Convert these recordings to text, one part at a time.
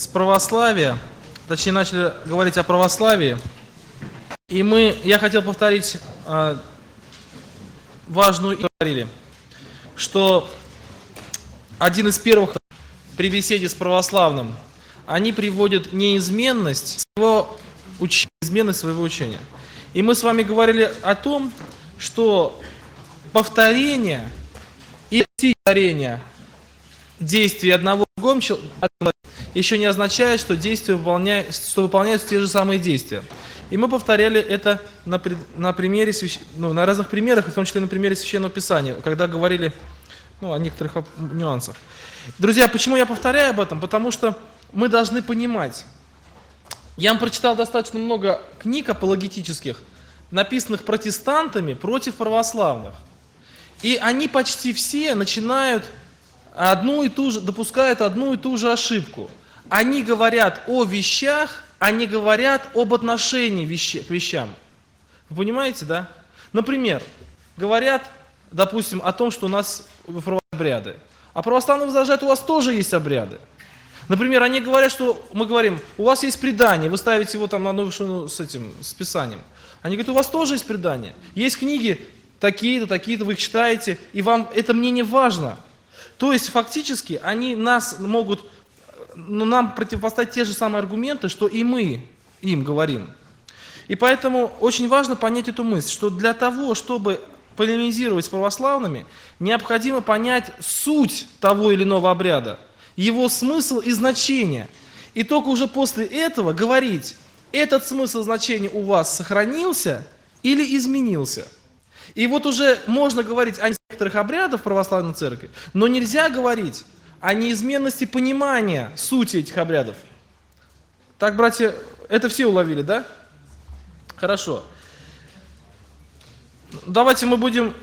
с православия, точнее начали говорить о православии, и я хотел повторить важную говорили, что один из первых при беседе с православным, они приводят неизменность своего учения. И мы с вами говорили о том, что повторение и повторение действий одного другого еще не означает, что выполняются те же самые действия. И мы повторяли это на примере, на разных примерах, в том числе на примере Священного Писания, когда говорили о некоторых нюансах. Друзья, почему я повторяю об этом? Потому что мы должны понимать. Я вам прочитал достаточно много книг апологетических, написанных протестантами против православных. И они почти все начинают допускают одну и ту же ошибку. Они говорят о вещах, они говорят об отношении к вещам. Вы понимаете, да? Например, говорят, допустим, о том, что у нас обряды. А православные возражают, у вас тоже есть обряды. Например, они говорят, что мы говорим, у вас есть предание, вы ставите его там на одну вершину с Писанием. Они говорят, у вас тоже есть предание. Есть книги такие-то, такие-то, вы их читаете, и вам это мнение важно. То есть, фактически, они могут нам противопоставить те же самые аргументы, что и мы им говорим. И поэтому очень важно понять эту мысль, что для того, чтобы полемизировать с православными, необходимо понять суть того или иного обряда, его смысл и значение. И только уже после этого говорить, этот смысл значения у вас сохранился или изменился. И вот уже можно говорить о некоторых обрядах православной церкви, но нельзя говорить о неизменности понимания сути этих обрядов. Так, братья, это все уловили, да? Хорошо. Давайте мы будем,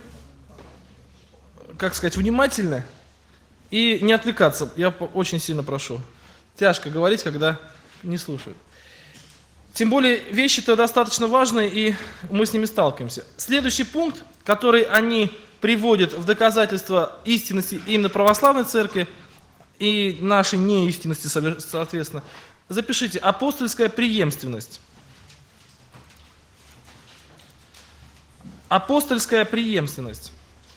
внимательны и не отвлекаться. Я очень сильно прошу. Тяжко говорить, когда не слушают. Тем более вещи-то достаточно важные, и мы с ними сталкиваемся. Следующий пункт, который они приводят в доказательство истинности именно православной церкви и нашей неистинности, соответственно, запишите: апостольская преемственность. Апостольская преемственность.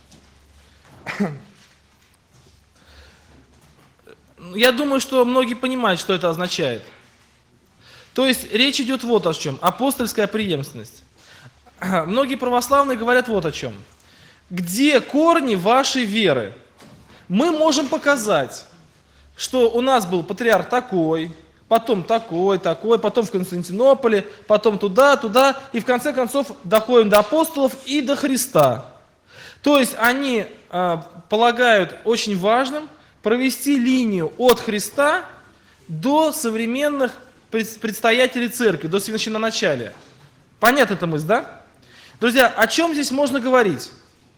Я думаю, что многие понимают, что это означает. То есть речь идет вот о чем. Апостольская преемственность. Многие православные говорят вот о чем. Где корни вашей веры? Мы можем показать, что у нас был патриарх такой, потом такой, потом в Константинополе, потом туда, и в конце концов доходим до апостолов и до Христа. То есть они полагают очень важным провести линию от Христа до современных предстоятелей церкви, до священноначалия. Понятна эта мысль, да? Друзья, о чем здесь можно говорить?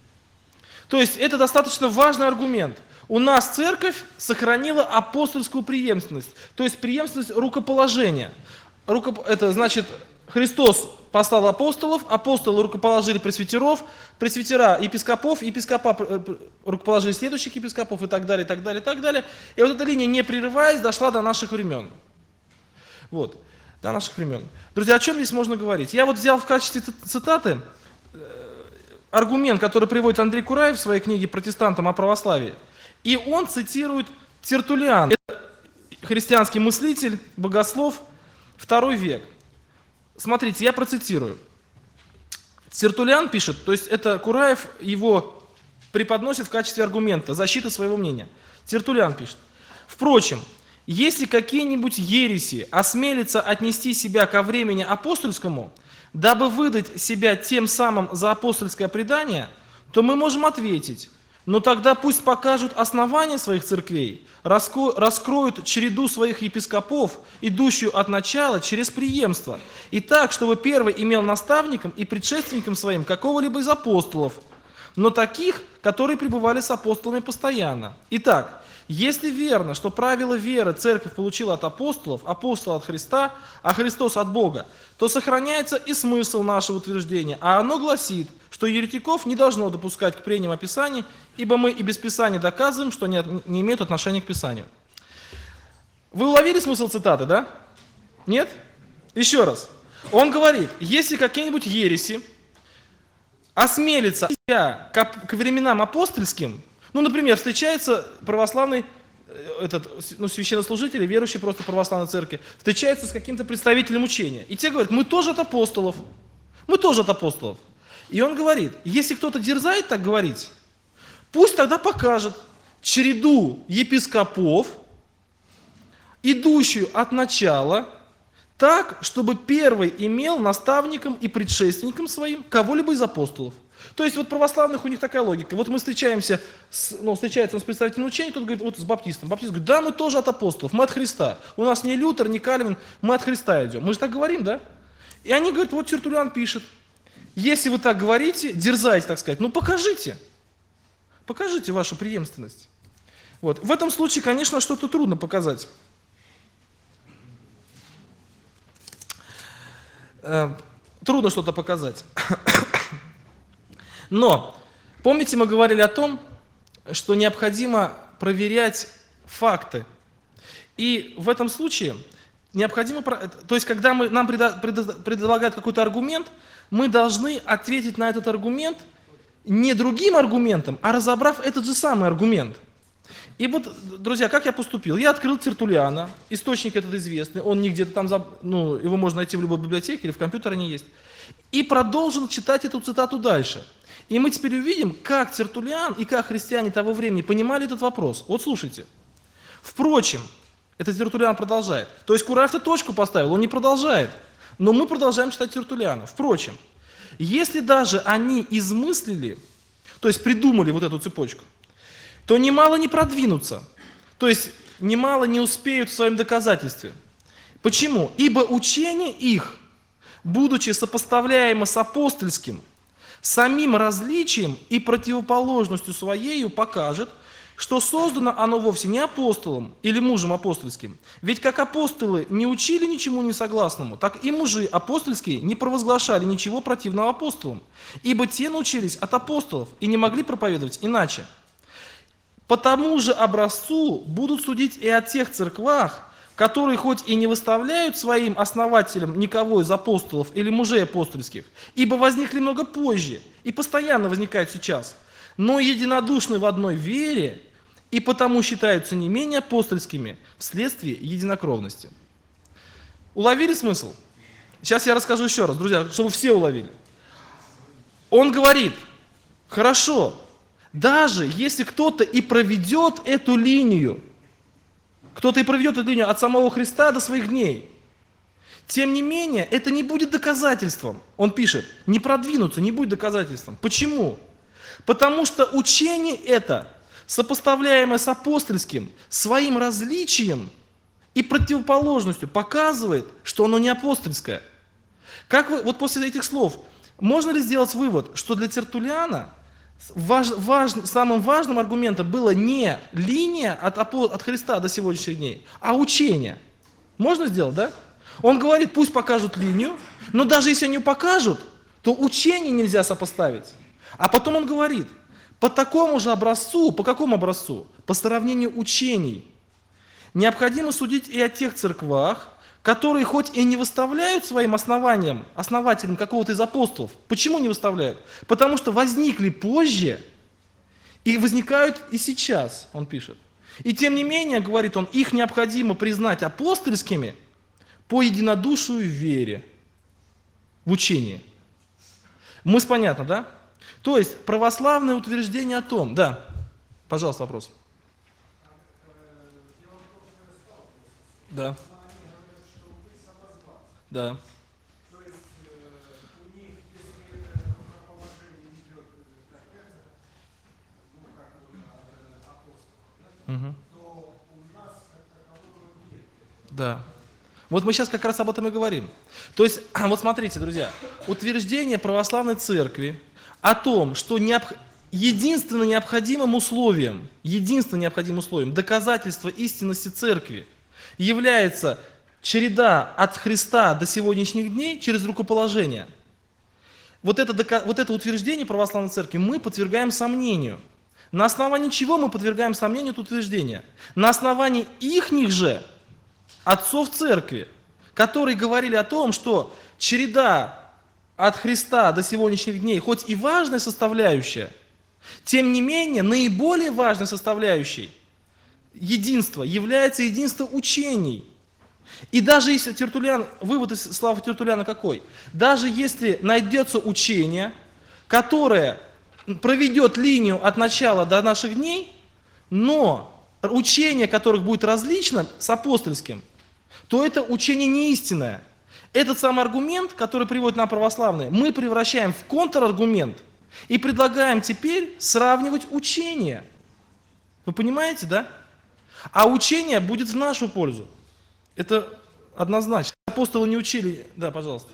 То есть это достаточно важный аргумент. У нас церковь сохранила апостольскую преемственность, то есть преемственность рукоположения. Это значит, Христос послал апостолов, апостолы рукоположили пресвитеров, пресвитера епископов, епископа рукоположили следующих епископов и так далее, и так далее, и так далее. И вот эта линия, не прерываясь, дошла до наших времен. Вот, до наших времен. Друзья, о чем здесь можно говорить? Я вот взял в качестве цитаты аргумент, который приводит Андрей Кураев в своей книге «Протестантам о православии». И он цитирует Тертуллиана, это христианский мыслитель, богослов, II век. Смотрите, я процитирую. Тертуллиан пишет, то есть это Кураев его преподносит в качестве аргумента, защиты своего мнения. Тертуллиан пишет: впрочем, если какие-нибудь ереси осмелятся отнести себя ко времени апостольскому, дабы выдать себя тем самым за апостольское предание, то мы можем ответить: но тогда пусть покажут основания своих церквей, раскроют череду своих епископов, идущую от начала через преемство, и так, чтобы первый имел наставником и предшественником своим какого-либо из апостолов, но таких, которые пребывали с апостолами постоянно. Итак, если верно, что правило веры церковь получила от апостолов, апостол от Христа, а Христос от Бога, то сохраняется и смысл нашего утверждения, а оно гласит, что еретиков не должно допускать к прениям о Писании, ибо мы и без Писания доказываем, что не имеют отношения к Писанию. Вы уловили смысл цитаты, да? Нет? Еще раз. Он говорит, если какие-нибудь ереси осмелится к временам апостольским, ну, например, встречается православный священнослужитель, верующий просто православной церкви, встречается с каким-то представителем учения. И те говорят, мы тоже от апостолов. Мы тоже от апостолов. И он говорит, если кто-то дерзает так говорить, пусть тогда покажет череду епископов, идущую от начала, так, чтобы первый имел наставником и предшественником своим кого-либо из апостолов. То есть вот православных у них такая логика. Вот мы встречается он с представителем учения, тот говорит, вот с баптистом. Баптист говорит, да, мы тоже от апостолов, мы от Христа. У нас не Лютер, не Кальвин, мы от Христа идем. Мы же так говорим, да? И они говорят, вот Тертуллиан пишет, если вы так говорите, дерзайте, так сказать, ну покажите. Покажите вашу преемственность. Вот. В этом случае, конечно, что-то трудно показать. Трудно что-то показать. Но, помните, мы говорили о том, что необходимо проверять факты. И в этом случае необходимо, то есть когда нам предлагают какой-то аргумент, мы должны ответить на этот аргумент не другим аргументом, а разобрав этот же самый аргумент. И вот, друзья, как я поступил? Я открыл Тертуллиана, источник этот известный, он не где-то там, его можно найти в любой библиотеке или в компьютере они есть, и продолжил читать эту цитату дальше. И мы теперь увидим, как Тертуллиан и как христиане того времени понимали этот вопрос. Вот слушайте. Впрочем, это Тертуллиан продолжает. То есть Курафта точку поставил, он не продолжает. Но мы продолжаем читать Тертуллиана. Впрочем, если даже они измыслили, то есть придумали вот эту цепочку, то немало не продвинутся, то есть немало не успеют в своем доказательстве. Почему? Ибо учение их, будучи сопоставляемо с апостольским, самим различием и противоположностью своею покажет, что создано оно вовсе не апостолом или мужем апостольским. Ведь как апостолы не учили ничему несогласному, так и мужи апостольские не провозглашали ничего противного апостолам, ибо те научились от апостолов и не могли проповедовать иначе. По тому же образцу будут судить и о тех церквах, которые хоть и не выставляют своим основателем никого из апостолов или мужей апостольских, ибо возникли много позже и постоянно возникают сейчас, но единодушны в одной вере и потому считаются не менее апостольскими вследствие единокровности. Уловили смысл? Сейчас я расскажу еще раз, друзья, чтобы все уловили. Он говорит, хорошо, даже если кто-то и проведет эту линию, от самого Христа до своих дней, тем не менее, это не будет доказательством. Он пишет, не продвинуться, не будет доказательством. Почему? Потому что учение это, сопоставляемое с апостольским, своим различием и противоположностью показывает, что оно не апостольское. Вот после этих слов, можно ли сделать вывод, что для Тертуллиана самым важным аргументом было не линия от Христа до сегодняшних дней, а учение? Можно сделать, да? Он говорит, пусть покажут линию, но даже если они покажут, то учение нельзя сопоставить. А потом он говорит, по такому же образцу, по какому образцу? По сравнению учений. Необходимо судить и о тех церквах, которые хоть и не выставляют своим основателем какого-то из апостолов. Почему не выставляют? Потому что возникли позже и возникают и сейчас, он пишет. И тем не менее, говорит он, их необходимо признать апостольскими по единодушию в вере, в учении. Мысль понятна, да? То есть православное утверждение о том, да, пожалуйста, вопрос. Да. Да. То есть у них, если это положение идет, то у нас такового нет. Да. Вот мы сейчас как раз об этом и говорим. То есть, вот смотрите, друзья, утверждение православной церкви о том, что единственно необходимым условием доказательства истинности церкви является череда от Христа до сегодняшних дней через рукоположение. Вот это утверждение православной церкви мы подвергаем сомнению. На основании чего мы подвергаем сомнению это утверждение? На основании ихних же отцов церкви, которые говорили о том, что череда от Христа до сегодняшних дней, хоть и важная составляющая, тем не менее, наиболее важной составляющей единства является единство учений. И даже если Тертуллиан, вывод из слов Тертуллиана какой? Даже если найдется учение, которое проведет линию от начала до наших дней, но учение которых будет различно с апостольским, то это учение не истинное. Этот самый аргумент, который приводит нам православные, мы превращаем в контраргумент и предлагаем теперь сравнивать учения. Вы понимаете, да? А учение будет в нашу пользу. Это однозначно. Апостолы не учили. Да, пожалуйста.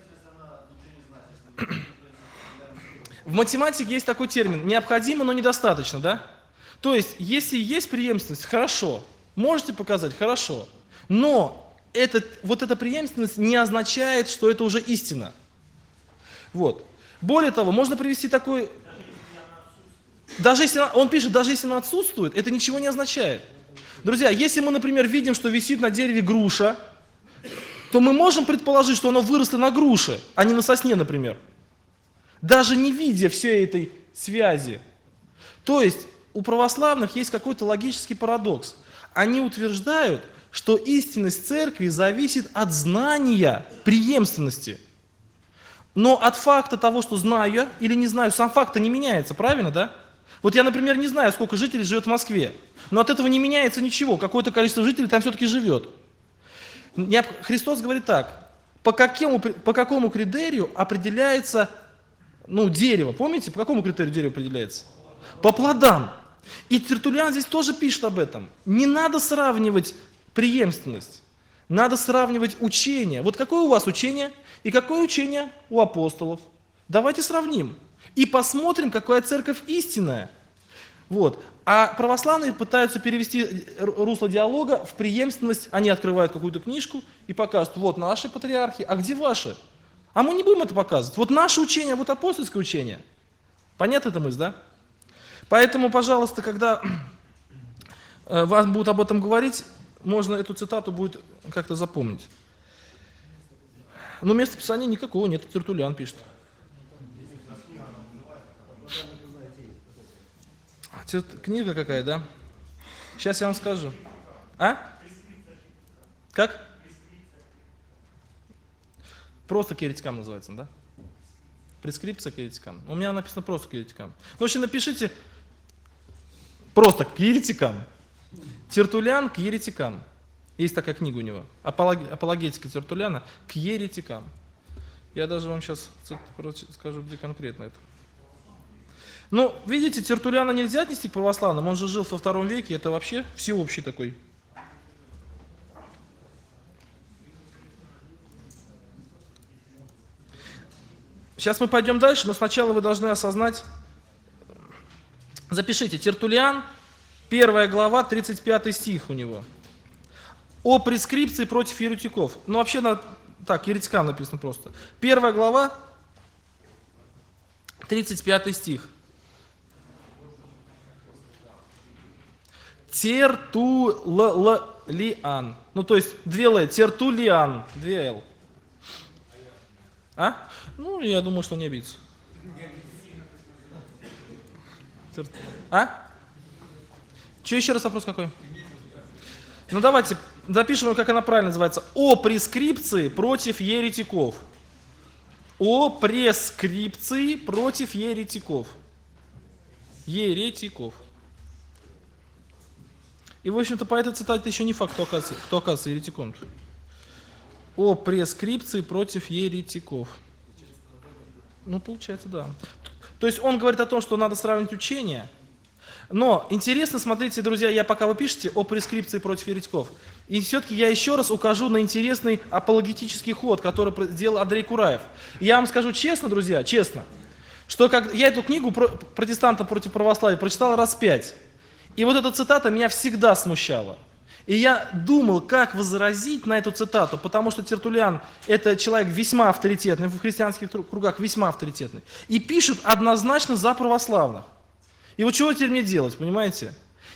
В математике есть такой термин. Необходимо, но недостаточно, да? То есть, если есть преемственность, хорошо. Можете показать? Хорошо. Но вот эта преемственность не означает, что это уже истина. Вот. Более того, можно привести такой... Даже если он пишет, даже если она отсутствует, это ничего не означает. Друзья, если мы, например, видим, что висит на дереве груша, то мы можем предположить, что оно выросло на груше, а не на сосне, например. Даже не видя всей этой связи. То есть у православных есть какой-то логический парадокс. Они утверждают, что истинность церкви зависит от знания преемственности. Но от факта того, что знаю я или не знаю, сам факт-то не меняется, правильно, да? Вот я, например, не знаю, сколько жителей живет в Москве, но от этого не меняется ничего, какое-то количество жителей там все-таки живет. Христос говорит так, по какому критерию определяется дерево? Помните, по какому критерию дерево определяется? По плодам. И Тертуллиан здесь тоже пишет об этом. Не надо сравнивать преемственность, надо сравнивать учение. Вот какое у вас учение и какое учение у апостолов? Давайте сравним и посмотрим, какая церковь истинная. Вот. А православные пытаются перевести русло диалога в преемственность. Они открывают какую-то книжку и показывают, вот наши патриархи, а где ваши? А мы не будем это показывать. Вот наше учение, вот апостольское учение. Понятна эта мысль, да? Поэтому, пожалуйста, когда вас будут об этом говорить, можно эту цитату будет как-то запомнить. Но места писания никакого нет, Тертуллиан пишет. Книга какая, да? Сейчас я вам скажу. А? Как? Просто к еретикам называется, да? Прескрипция к еретикам. У меня написано просто к еретикам. Ну, в общем, напишите просто к еретикам. Тертуллиан к еретикам. Есть такая книга у него. Апологетика Тертуллиана к еретикам. Я даже вам сейчас скажу, где конкретно это. Ну, видите, Тертуллиана нельзя отнести к православным, он же жил во II веке, это вообще всеобщий такой. Сейчас мы пойдем дальше, но сначала вы должны осознать, запишите, Тертуллиан, 1 глава, 35 стих у него. О прескрипции против еретиков. Ну, вообще, так, еретикам написано просто. 1 глава, 35 стих. Тертуллиан. Ну, то есть, 2 Л, Тертуллиан, 2 Л. А? Ну, я думаю, что не обидится. А? Что еще раз вопрос какой? Ну, давайте запишем, как она правильно называется. О прескрипции против еретиков. О прескрипции против еретиков. Еретиков. И, в общем-то, по этой цитате еще не факт, кто оказывается еретиком. О прескрипции против еретиков. Ну, получается, да. То есть он говорит о том, что надо сравнивать учения. Но интересно, смотрите, друзья, пока вы пишете о прескрипции против еретиков, и все-таки я еще раз укажу на интересный апологетический ход, который сделал Андрей Кураев. Я вам скажу честно, друзья, честно, что я эту книгу «Протестантам против православия» прочитал раз 5. И вот эта цитата меня всегда смущала. И я думал, как возразить на эту цитату, потому что Тертуллиан – это человек весьма авторитетный, в христианских кругах весьма авторитетный, и пишет однозначно за православных. И вот чего теперь мне делать, понимаете?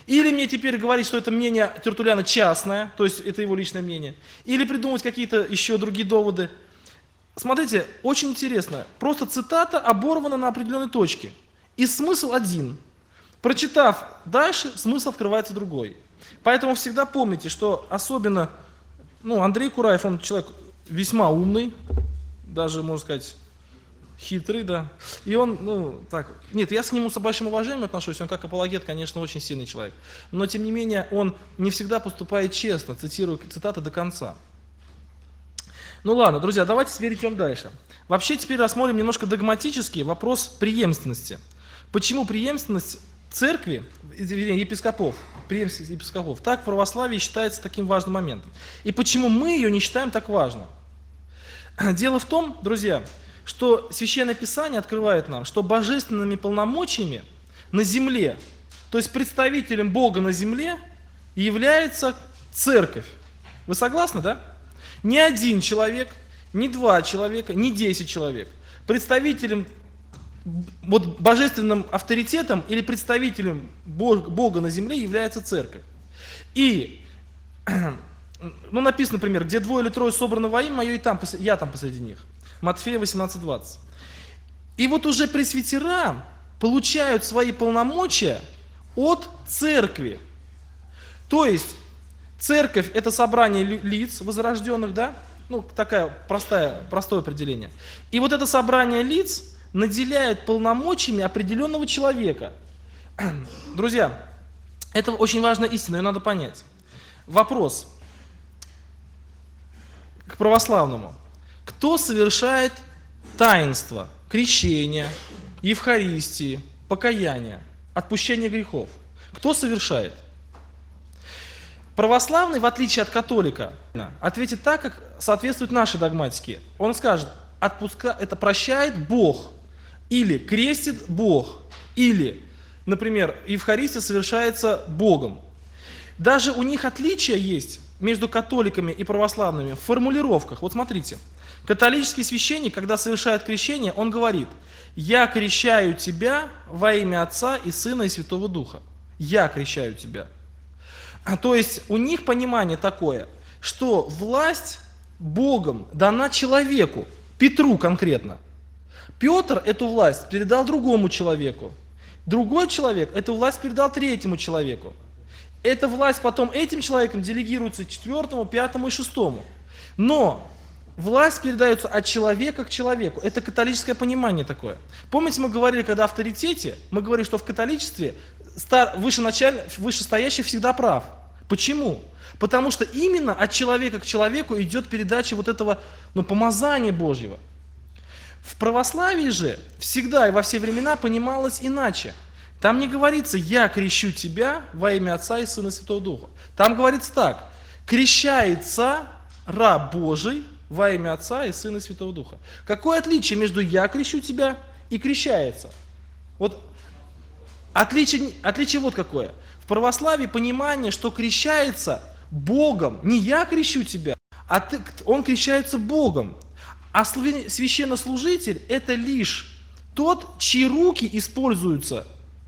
Или мне теперь говорить, что это мнение Тертуллиана частное, то есть это его личное мнение. Или придумать какие-то еще другие доводы. Смотрите, очень интересно. Просто цитата оборвана на определенной точке. И смысл один. Прочитав дальше, смысл открывается другой. Поэтому всегда помните, что особенно Андрей Кураев, он человек весьма умный, даже, можно сказать, хитрый, да. И он, нет, я к нему с большим уважением отношусь, он как апологет, конечно, очень сильный человек. Но, тем не менее, он не всегда поступает честно, цитирую цитаты до конца. Ну ладно, друзья, давайте теперь идем дальше. Вообще теперь рассмотрим немножко догматически вопрос преемственности. Почему преемственность церкви, епископов, преемственность епископов, так в православии считается таким важным моментом? И почему мы ее не считаем так важной? Дело в том, друзья, что Священное Писание открывает нам, что божественными полномочиями на земле, то есть представителем Бога на земле, является церковь. Вы согласны, да? Не один человек, не два человека, не 10 человек. Представителем, божественным авторитетом или представителем Бога на земле является церковь. И, написано, например, где двое или трое собраны во имя мое, я там посреди них. Матфея 18:20. И вот уже пресвитера получают свои полномочия от церкви. То есть церковь – это собрание лиц возрожденных, да? Такое простое определение. И вот это собрание лиц наделяет полномочиями определенного человека. Друзья, это очень важная истина, ее надо понять. Вопрос к православному. Кто совершает таинство, крещения, Евхаристии, покаяния, отпущения грехов? Кто совершает? Православный, в отличие от католика, ответит так, как соответствует нашей догматике. Он скажет, это прощает Бог, или крестит Бог, или, например, Евхаристия совершается Богом. Даже у них отличия есть между католиками и православными в формулировках. Вот смотрите, католический священник, когда совершает крещение, он говорит: «Я крещаю тебя во имя Отца и Сына и Святого Духа». «Я крещаю тебя». То есть у них понимание такое, что власть Богом дана человеку, Петру конкретно. Петр эту власть передал другому человеку. Другой человек эту власть передал третьему человеку. Эта власть потом этим человеком делегируется четвертому, пятому и шестому. Но власть передается от человека к человеку. Это католическое понимание такое. Помните, мы говорили, когда о авторитете, мы говорили, что в католичестве вышестоящий всегда прав. Почему? Потому что именно от человека к человеку идет передача вот этого помазания Божьего. В православии же всегда и во все времена понималось иначе. Там не говорится: «Я крещу тебя во имя Отца и Сына и Святого Духа». Там говорится так: «Крещается раб Божий во имя Отца и Сына и Святого Духа». Какое отличие между «я крещу тебя» и «крещается»? Вот отличие вот какое. В православии понимание, что крещается Богом. Не «я крещу тебя», а он крещается Богом. А священнослужитель – это лишь тот, чьи руки используются,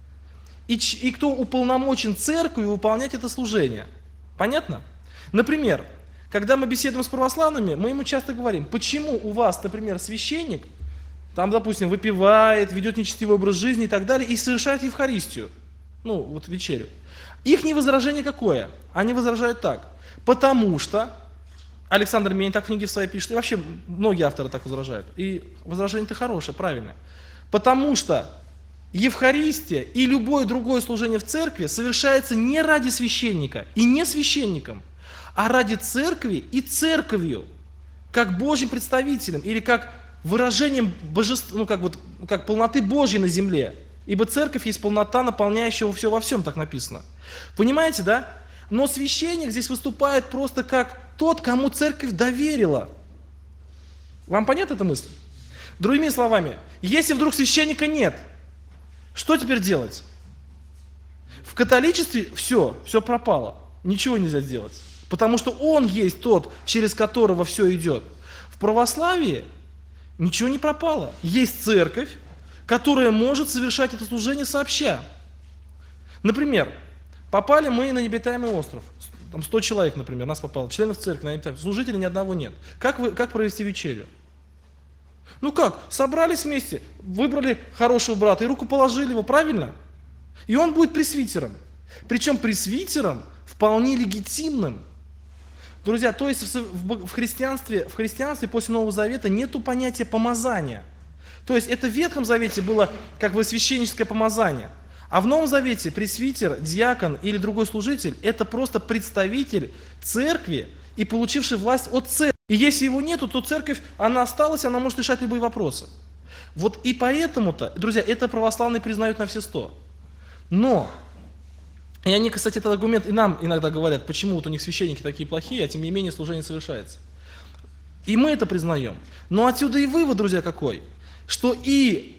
и кто уполномочен церковью выполнять это служение. Понятно? Например, когда мы беседуем с православными, мы ему часто говорим: почему у вас, например, священник, допустим, выпивает, ведет нечестивый образ жизни и так далее, и совершает Евхаристию, вечерю. Их возражение какое? Они возражают так: потому что, Александр Мень так в книге в своей пишет, и вообще многие авторы так возражают, и возражение-то хорошее, правильное, потому что Евхаристия и любое другое служение в церкви совершается не ради священника и не священником, а ради церкви и церковью, как Божьим представителем или как выражением божества, как полноты Божьей на земле. Ибо церковь есть полнота, наполняющая все во всем, так написано. Понимаете, да? Но священник здесь выступает просто как тот, кому церковь доверила. Вам понятна эта мысль? Другими словами, если вдруг священника нет, что теперь делать? В католичестве все пропало, ничего нельзя сделать, потому что он есть тот, через которого все идет. В православии ничего не пропало, есть церковь, которая может совершать это служение сообща. Например, Попали мы на необитаемый остров. Там 100 человек, например, нас попало. Членов церкви на необитаемый. Служителей ни одного нет. Как провести вечерю? Ну как? Собрались вместе, выбрали хорошего брата и руку положили его, правильно? И он будет пресвитером. Причем пресвитером вполне легитимным. Друзья, то есть в христианстве после Нового Завета нету понятия помазания. То есть это в Ветхом Завете было как бы священническое помазание. А в Новом Завете пресвитер, диакон или другой служитель – это просто представитель церкви и получивший власть от церкви. И если его нету, то церковь, она осталась, она может решать любые вопросы. Вот и поэтому-то, друзья, это православные признают на все 100. Но, и они, кстати, этот аргумент и нам иногда говорят, почему вот у них священники такие плохие, а тем не менее служение совершается. И мы это признаем. Но отсюда и вывод, друзья, какой? Что и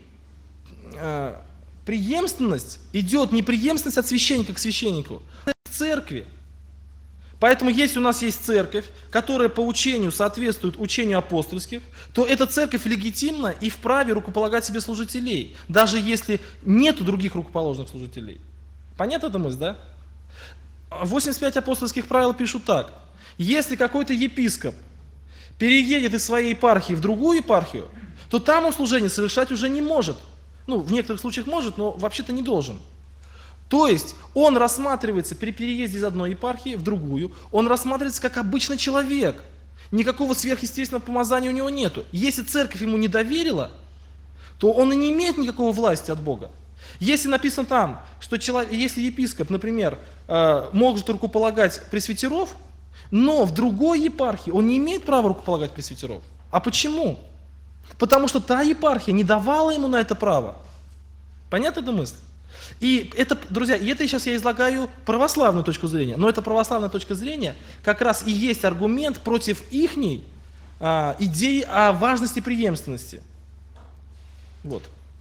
преемственность идет не преемственность от священника к священнику, а к церкви. Поэтому если у нас есть церковь, которая по учению соответствует учению апостольских, то эта церковь легитимна и вправе рукополагать себе служителей, даже если нет других рукоположенных служителей. Понятно эта мысль, да? 85 апостольских правил пишут так. Если какой-то епископ переедет из своей епархии в другую епархию, то там он служение совершать уже не может. Ну, в некоторых случаях может, но вообще-то не должен. То есть он рассматривается при переезде из одной епархии в другую, он рассматривается как обычный человек. Никакого сверхъестественного помазания у него нету. Если церковь ему не доверила, то он и не имеет никакой власти от Бога. Если написано там, что если епископ, например, может рукополагать пресвитеров, но в другой епархии он не имеет права рукополагать пресвитеров. А почему? Потому что та епархия не давала ему на это право. Понятна эта мысль? И это, друзья, и это сейчас я излагаю православную точку зрения, но эта православная точка зрения как раз и есть аргумент против ихней идеи о важности преемственности. Вот.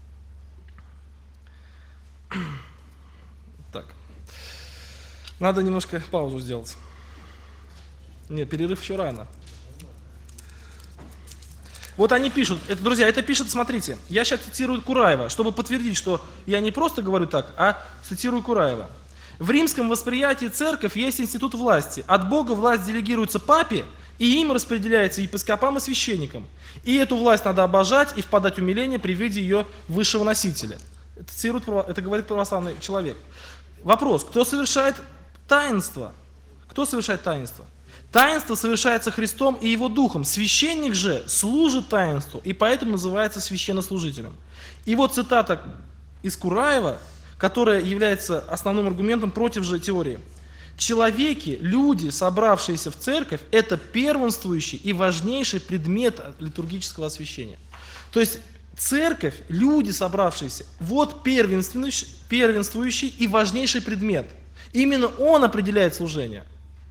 Так. Надо немножко паузу сделать. Нет, перерыв еще рано. Вот они пишут, друзья, это пишет, смотрите, я сейчас цитирую Кураева, чтобы подтвердить, что я не просто говорю так, а цитирую Кураева. В римском восприятии церковь есть институт власти. От Бога власть делегируется папе, и им распределяется епископам и священникам. И эту власть надо обожать и впадать в умиление при виде ее высшего носителя. Это говорит православный человек. Вопрос, кто совершает таинство? Кто совершает таинство? Таинство совершается Христом и Его Духом. Священник же служит таинству, и поэтому называется священнослужителем. И вот цитата из Кураева, которая является основным аргументом против же теории. Человеки, люди, собравшиеся в церковь, это первенствующий и важнейший предмет литургического освящения. То есть церковь, люди, собравшиеся, вот первенствующий и важнейший предмет. Именно он определяет служение.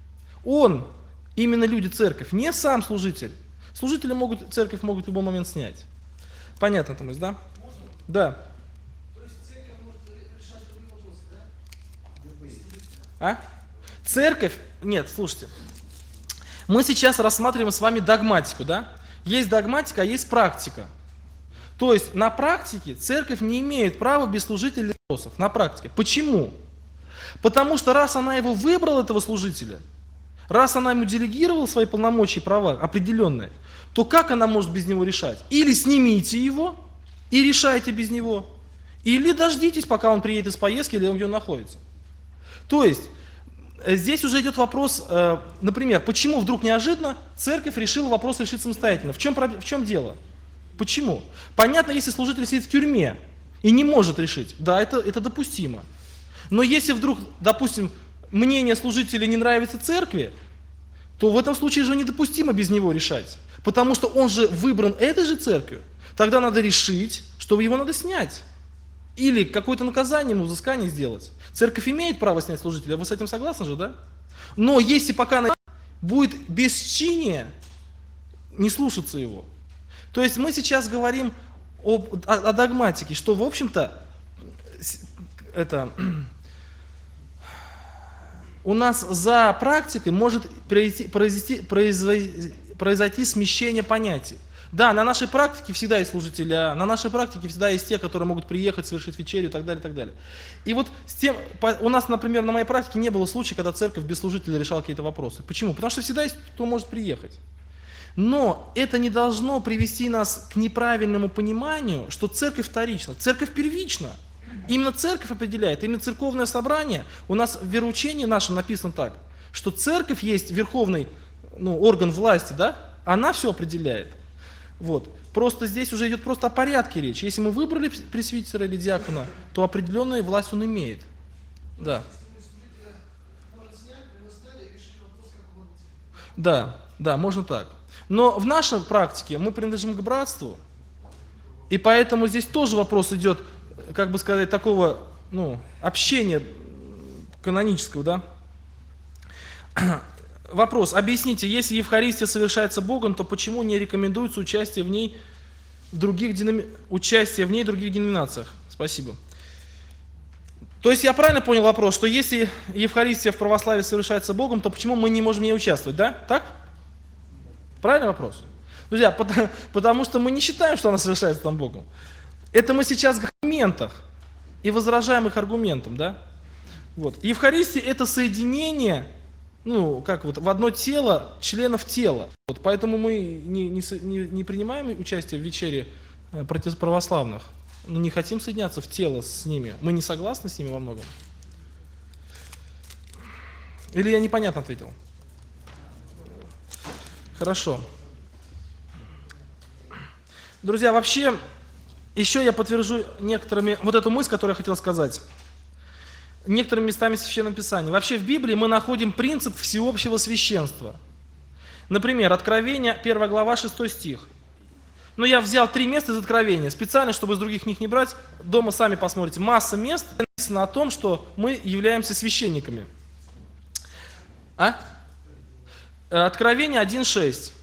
Он, именно люди, церковь, не сам служитель. Служители церковь могут в любой момент снять. Понятно, Томас, да? Да. То есть церковь может решать любые вопросы, да? А? Церковь, нет, слушайте. Мы сейчас рассматриваем с вами догматику, да? Есть догматика, а есть практика. То есть на практике церковь не имеет права без служителей вопросов. На практике. Почему? Потому что раз она его выбрала, этого служителя, раз она ему делегировала свои полномочия и права определенные, то как она может без него решать? Или снимите его и решайте без него, или дождитесь, пока он приедет из поездки, или где он находится. То есть здесь уже идет вопрос, например, почему вдруг неожиданно церковь решила вопрос решить самостоятельно? В чем дело? Почему? Понятно, если служитель сидит в тюрьме и не может решить, да, это допустимо. Но если вдруг, допустим, мнение служителя не нравится церкви, то в этом случае же недопустимо без него решать. Потому что он же выбран этой же церковью. Тогда надо решить, что его надо снять. Или какое-то наказание, взыскание сделать. Церковь имеет право снять служителя, вы с этим согласны же, да? Но если пока будет бесчиние, не слушаться его. То есть мы сейчас говорим о догматике, что, в общем-то, у нас за практикой может произойти смещение понятий. Да, на нашей практике всегда есть служители, на нашей практике всегда есть те, которые могут приехать, совершить вечерю и так далее, и так далее. И вот с тем, у нас, например, на моей практике не было случая, когда церковь без служителя решала какие-то вопросы. Почему? Потому что всегда есть кто может приехать. Но это не должно привести нас к неправильному пониманию, что церковь вторична. Церковь первична. Именно церковь определяет, именно церковное собрание. У нас в вероучении нашем написано так, что церковь есть верховный орган власти, да? Она все определяет. Вот. Просто здесь уже идет просто о порядке речь. Если мы выбрали пресвитера или диакона, то определенную власть он имеет. Да. Да, можно так. Но в нашей практике мы принадлежим к братству, и поэтому здесь тоже вопрос идет, как бы сказать, такого, общения канонического, да? Вопрос. Объясните, если Евхаристия совершается Богом, то почему не рекомендуется участие в ней в других деноминациях? Спасибо. То есть я правильно понял вопрос, что если Евхаристия в православии совершается Богом, то почему мы не можем в ней участвовать, да? Так? Правильный вопрос? Друзья, потому что мы не считаем, что она совершается там Богом. Это мы сейчас в аргументах и возражаем их аргументам, да? Вот. Евхаристия это соединение, в одно тело членов тела. Вот, поэтому мы не принимаем участие в вечере православных, не хотим соединяться в тело с ними. Мы не согласны с ними во многом. Или я непонятно ответил? Хорошо. Друзья, вообще, еще я подтвержу некоторыми, вот эту мысль, которую я хотел сказать, некоторыми местами Священного Писания. Вообще в Библии мы находим принцип всеобщего священства. Например, Откровение, 1 глава, 6 стих. Я взял 3 места из Откровения, специально, чтобы из других книг не брать. Дома сами посмотрите. Масса мест написано о том, что мы являемся священниками. Откровение 1.6.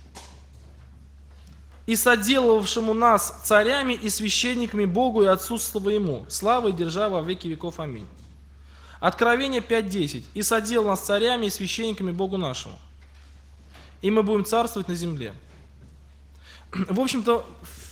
«И соделавшему нас царями и священниками Богу и Отцу Своему, слава и держава во веки веков. Аминь». Откровение 5.10. «И соделал нас царями и священниками Богу нашему, и мы будем царствовать на земле». В общем-то,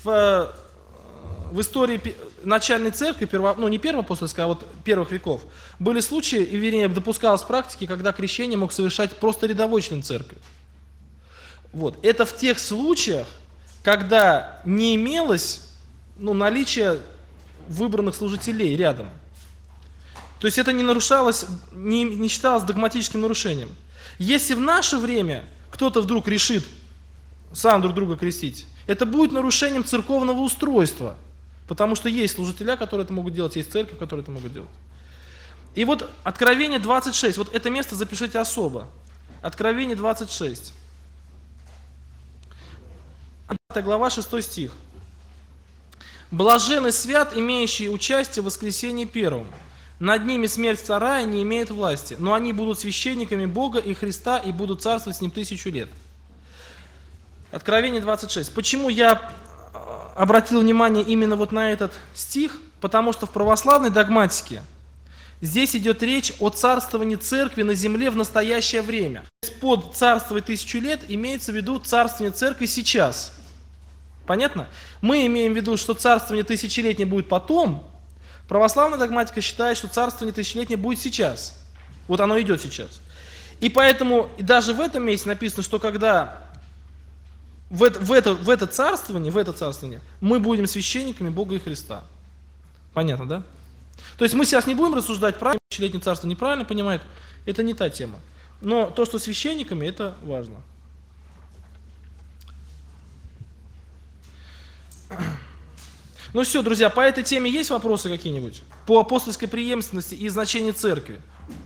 в истории начальной церкви, не первой апостольской, а вот первых веков, были случаи, и вернее допускалось в практике, когда крещение мог совершать просто рядовой член церкви. Вот. Это в тех случаях, когда не имелось наличия выбранных служителей рядом. То есть это не нарушалось, не считалось догматическим нарушением. Если в наше время кто-то вдруг решит сам друг друга крестить, это будет нарушением церковного устройства, потому что есть служителя, которые это могут делать, есть церковь, которые это могут делать. И вот Откровение 26, вот это место запишите особо. Откровение 26. 5 глава, 6 стих. «Блажен и свят, имеющий участие в воскресении первом. Над ними смерть вторая не имеет власти, но они будут священниками Бога и Христа и будут царствовать с ним 1000 лет». Откровение 26. Почему я обратил внимание именно вот на этот стих? Потому что в православной догматике здесь идет речь о царствовании церкви на земле в настоящее время. Под царствовать 1000 лет имеется в виду царствование церкви сейчас. Понятно? Мы имеем в виду, что царствование тысячелетнее будет потом. Православная догматика считает, что царствование тысячелетнее будет сейчас. Вот оно идет сейчас. И поэтому и даже в этом месте написано, что когда в это царствование мы будем священниками Бога и Христа. Понятно, да? То есть мы сейчас не будем рассуждать, правильно, тысячелетнее царство неправильно понимает, это не та тема. Но то, что священниками, это важно. Ну все, друзья, по этой теме есть вопросы какие-нибудь? По апостольской преемственности и значению церкви?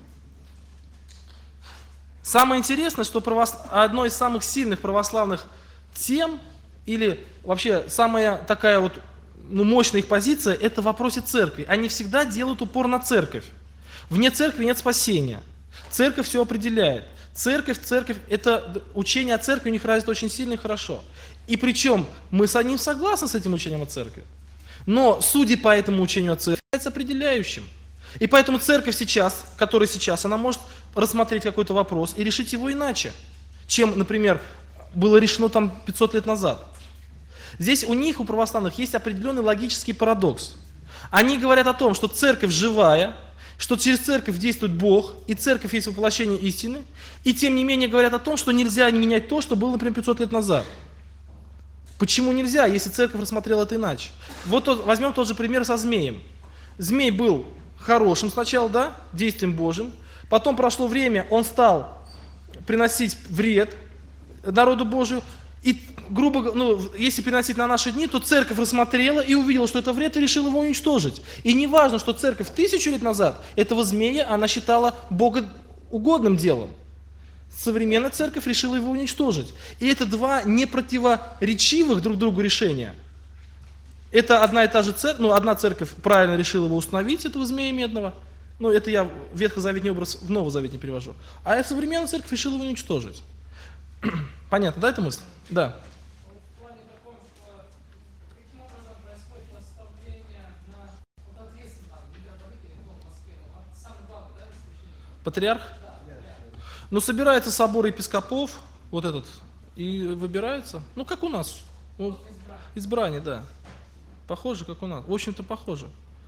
Самое интересное, что одной из самых сильных православных тем, или вообще самая такая вот мощная их позиция, это в вопросе церкви. Они всегда делают упор на церковь. Вне церкви нет спасения. Церковь все определяет. Церковь, это учение о церкви у них развито очень сильно и хорошо. И причем мы с ним согласны с этим учением о церкви. Но судя по этому учению о церкви, является определяющим. И поэтому церковь сейчас, которая сейчас, она может рассмотреть какой-то вопрос и решить его иначе, чем, например, было решено там 500 лет назад. Здесь у них, у православных, есть определенный логический парадокс. Они говорят о том, что церковь живая, что через церковь действует Бог, и церковь есть воплощение истины, и тем не менее говорят о том, что нельзя менять то, что было, например, 500 лет назад. Почему нельзя, если церковь рассмотрела это иначе? Вот возьмем тот же пример со змеем. Змей был хорошим сначала, да, действием Божьим, потом прошло время, он стал приносить вред народу Божию, и, грубо говоря, если переносить на наши дни, то церковь рассмотрела и увидела, что это вред, и решила его уничтожить. И не важно, что церковь 1000 лет назад этого змея она считала богоугодным делом. Современная церковь решила его уничтожить. И это два непротиворечивых друг другу решения. Это одна и та же церковь, одна церковь правильно решила его установить, этого змея медного. Это я ветхозаветный образ в новозаветный перевожу. А современная церковь решила его уничтожить. Понятно, да, эта мысль? Да. В плане таком, каким образом происходит наставление на ответственность, митрополита или в Москве, самый главный, да, священник? Патриарх? Собирается собор епископов, вот этот, и выбирается, как у нас. Избрание, да. Похоже, как у нас. В общем-то, похоже.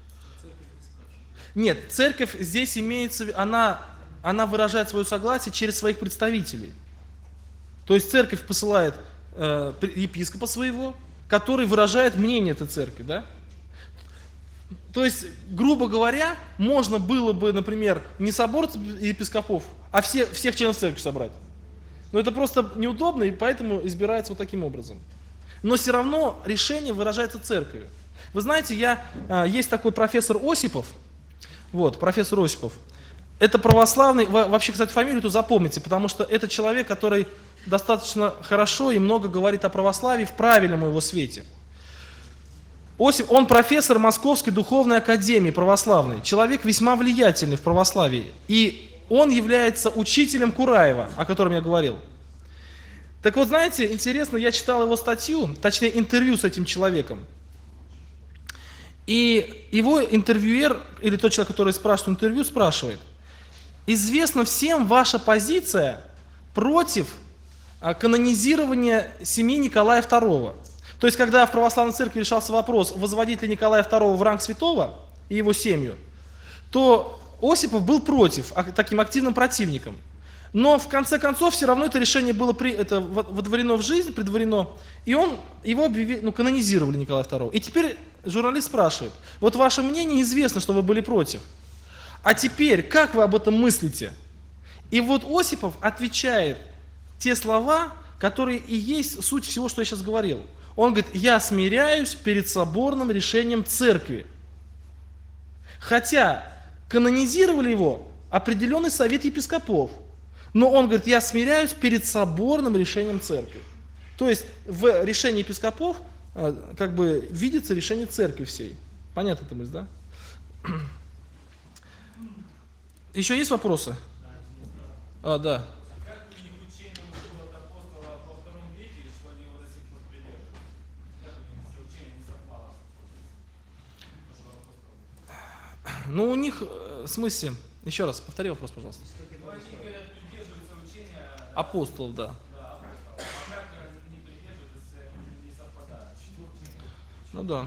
Нет, церковь здесь имеется, она выражает свое согласие через своих представителей. То есть церковь посылает епископа своего, который выражает мнение этой церкви, да? То есть, грубо говоря, можно было бы, например, не собор епископов, а всех членов церкви собрать. Но это просто неудобно, и поэтому избирается вот таким образом. Но все равно решение выражается церковью. Вы знаете, есть такой профессор Осипов, профессор Осипов. Это православный, вообще, кстати, фамилию эту запомните, потому что это человек, который достаточно хорошо и много говорит о православии в правильном его свете. Осип, он профессор Московской духовной академии православной, человек весьма влиятельный в православии, и он является учителем Кураева, о котором я говорил. Так вот, знаете, интересно, я читал его статью, точнее интервью с этим человеком, и его интервьюер, или тот человек, который спрашивает интервью, спрашивает: известна всем ваша позиция против канонизирования семьи Николая II. То есть, когда в православной церкви решался вопрос, возводить ли Николая II в ранг святого и его семью, то Осипов был против, таким активным противником. Но в конце концов все равно это решение было водворено в жизнь, предварено, и его объявили, канонизировали Николая II. И теперь журналист спрашивает: вот ваше мнение, известно, что вы были против. А теперь, как вы об этом мыслите? И вот Осипов отвечает те слова, которые и есть суть всего, что я сейчас говорил. Он говорит: я смиряюсь перед соборным решением церкви. Хотя канонизировали его определенный совет епископов. Но он говорит: я смиряюсь перед соборным решением церкви. То есть в решении епископов видится решение церкви всей. Понятно эта мысль, да? Еще есть вопросы? Да. У них, в смысле, еще раз, повтори вопрос, пожалуйста. Апостолов, да. Да.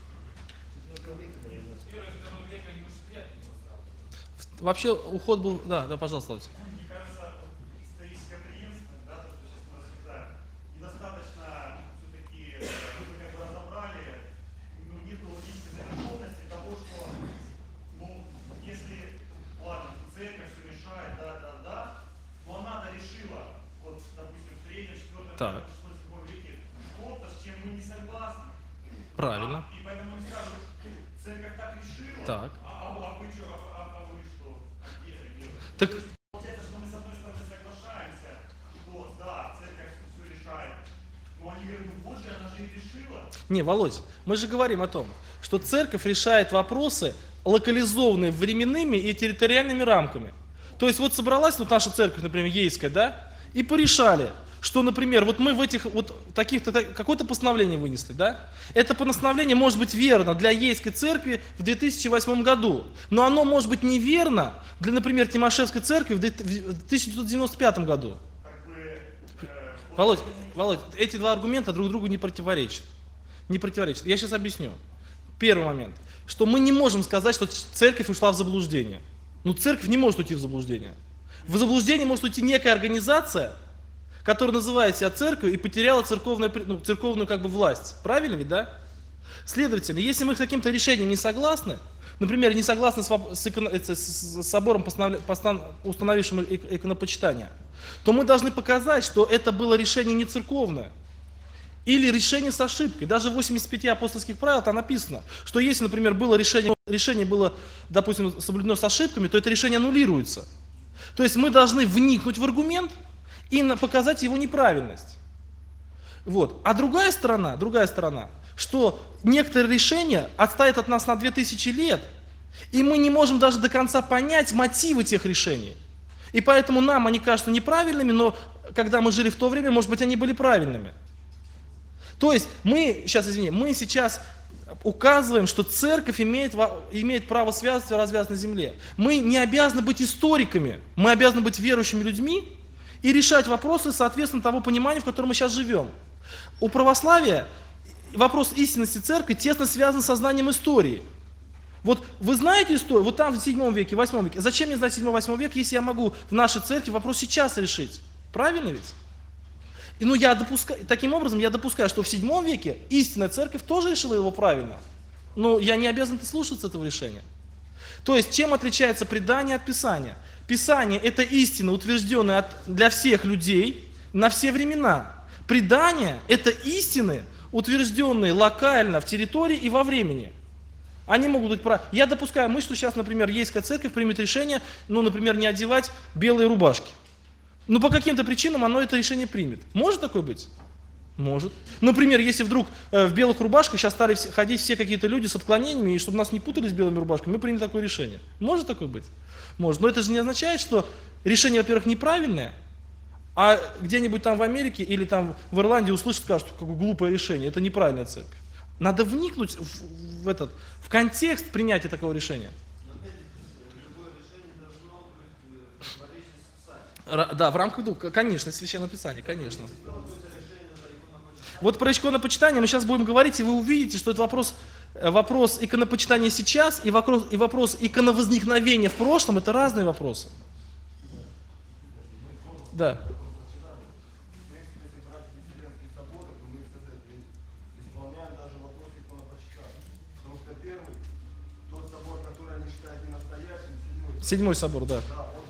Вообще уход был, да, пожалуйста, Славик. Мне кажется, историческая преемственность, то, что сейчас мы рассуждаем, недостаточно все-таки вы разобрали, нет логической завершенности того, что, если, ладно, церковь все решает, но она-то решила, допустим, в 3-4 веке что-то, с чем мы не согласны. Правильно. И поэтому мы скажем, церковь так решила, так. А вы что? Так... Получается, что мы с одной стороны соглашаемся, что да, церковь все решает, но они говорят: вот же она же и решила. Не, Володь, мы же говорим о том, что церковь решает вопросы, локализованные временными и территориальными рамками. То есть вот собралась наша церковь, например, Ейская, да, и порешали, что, например, вот мы в этих какое-то постановление вынесли, да? Это постановление может быть верно для Ейской церкви в 2008 году, но оно может быть неверно для, например, Тимошевской церкви в 1995 году. Володь, эти два аргумента друг другу не противоречат. Не противоречит. Я сейчас объясню. Первый момент, что мы не можем сказать, что церковь ушла в заблуждение. Ну, церковь не может уйти в заблуждение. В заблуждение может уйти некая организация, которая называет себя церковью и потеряла церковную как бы власть. Правильно ведь, да? Следовательно, если мы с каким-то решением не согласны, например, не согласны с собором, установившим иконопочитание, то мы должны показать, что это было решение не церковное, или решение с ошибкой. Даже в 85 апостольских правилах там написано, что если, например, было решение было, допустим, соблюдено с ошибками, то это решение аннулируется. То есть мы должны вникнуть в аргумент и показать его неправильность. Вот. А другая сторона, что некоторые решения отстоят от нас на 2000 лет, и мы не можем даже до конца понять мотивы тех решений. И поэтому нам они кажутся неправильными, но когда мы жили в то время, может быть, они были правильными. То есть мы сейчас указываем, что церковь имеет право связываться и развязываться на земле. Мы не обязаны быть историками, мы обязаны быть верующими людьми и решать вопросы соответственно того понимания, в котором мы сейчас живем. У православия вопрос истинности церкви тесно связан с сознанием истории. Вот вы знаете историю, вот там в 7 веке, 8 веке, зачем мне знать 7-8 век, если я могу в нашей церкви вопрос сейчас решить? Правильно ведь? И таким образом я допускаю, что в 7 веке истинная церковь тоже решила его правильно. Но я не обязан слушаться этого решения. То есть, чем отличается предание от Писания? Писание – это истина, утвержденная для всех людей на все времена. Предание – это истины, утвержденные локально в территории и во времени. Они могут быть правы. Я допускаю что сейчас, например, Ейская церковь примет решение, например, не одевать белые рубашки. Но по каким-то причинам оно это решение примет. Может такое быть? Может. Например, если вдруг в белых рубашках сейчас стали ходить все какие-то люди с отклонениями, и чтобы нас не путали с белыми рубашками, мы приняли такое решение. Может такое быть? Может. Но это же не означает, что решение, во-первых, неправильное, а где-нибудь там в Америке или там в Ирландии услышат, скажут, какое глупое решение. Это неправильная церковь. Надо вникнуть в контекст принятия такого решения. Да, в рамках духа, конечно, Священного Писания, конечно. Вот про иконопочитание мы сейчас будем говорить, и вы увидите, что это вопрос иконопочитания сейчас и вопрос иконовозникновения в прошлом, это разные вопросы. Да. Седьмой собор, да.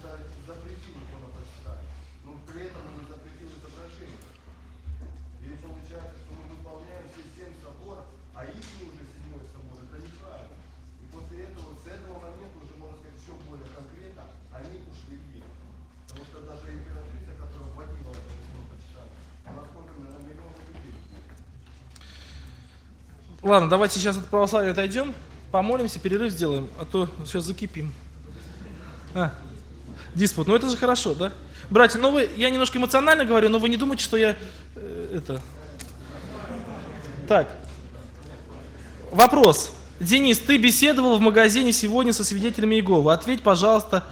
Ладно, давайте сейчас от православия отойдем, помолимся, перерыв сделаем, а то сейчас закипим. Диспут, это же хорошо, да? Братья, я немножко эмоционально говорю, но вы не думайте, что я Так. Вопрос. Денис, ты беседовал в магазине сегодня со свидетелями Иеговы. Ответь, пожалуйста,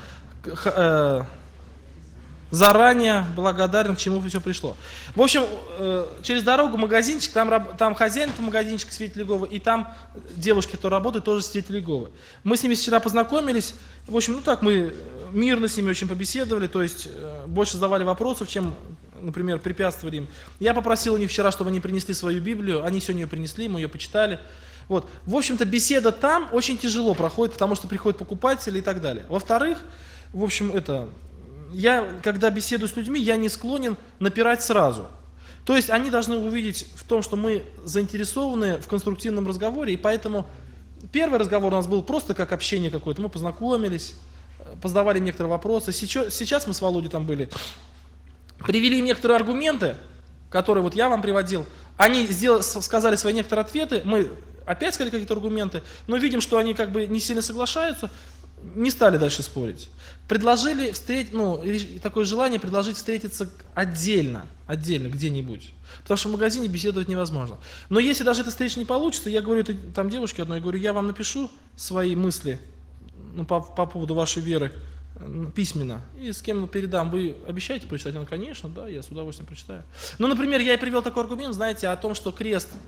заранее благодарен, к чему все пришло. В общем, через дорогу магазинчик, там хозяин этого магазинчика, свидетель Иеговы, и там девушки, которые работают, тоже свидетели Иеговы. Мы с ними вчера познакомились. В общем, мы мирно с ними очень побеседовали, то есть больше задавали вопросов, чем, например, препятствовали им. Я попросил у них вчера, чтобы они принесли свою Библию, они сегодня ее принесли, мы ее почитали. Вот. В общем-то, беседа там очень тяжело проходит, потому что приходят покупатели и так далее. Во-вторых, в общем, я, когда беседую с людьми, я не склонен напирать сразу. То есть они должны увидеть в том, что мы заинтересованы в конструктивном разговоре, и поэтому первый разговор у нас был просто как общение какое-то. Мы познакомились, позадавали некоторые вопросы. Сейчас мы с Володей там были, привели им некоторые аргументы, которые я вам приводил. Они сказали свои некоторые ответы, мы опять сказали какие-то аргументы, но видим, что они не сильно соглашаются, не стали дальше спорить. Предложили такое желание предложить встретиться отдельно где-нибудь. Потому что в магазине беседовать невозможно. Но если даже эта встреча не получится, я говорю там девушке одной, я вам напишу свои мысли по поводу вашей веры письменно. И с кем передам. Вы обещаете прочитать? Она, конечно, да, я с удовольствием прочитаю. Например, я и привел такой аргумент, знаете, о том, что крест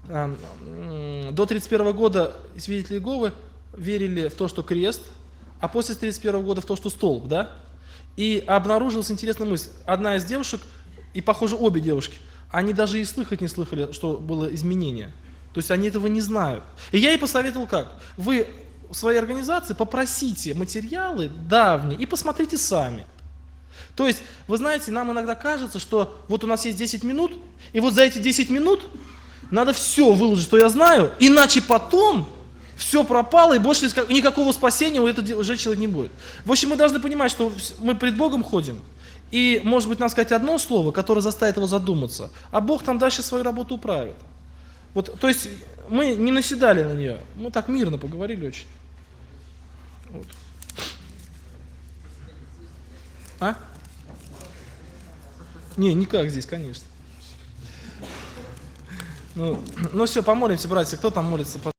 До 31 года свидетели Иеговы верили в то, что крест, а после 31 года в то, что столб, да? И обнаружилась интересная мысль. Одна из девушек, и похоже обе девушки, они даже и слыхать не слыхали, что было изменение. То есть они этого не знают. И я ей посоветовал как? Вы в своей организации попросите материалы давние и посмотрите сами. То есть, вы знаете, нам иногда кажется, что вот у нас есть 10 минут, и вот за эти 10 минут надо все выложить, что я знаю, иначе потом все пропало, и больше никакого спасения у этого уже человека не будет. В общем, мы должны понимать, что мы пред Богом ходим, и, может быть, нам сказать одно слово, которое заставит его задуматься, а Бог там дальше свою работу управит. Вот, то есть, мы не наседали на нее, мы так мирно поговорили очень. Вот. А? Не, никак здесь, конечно. Ну все, помолимся, братья. Кто там молится?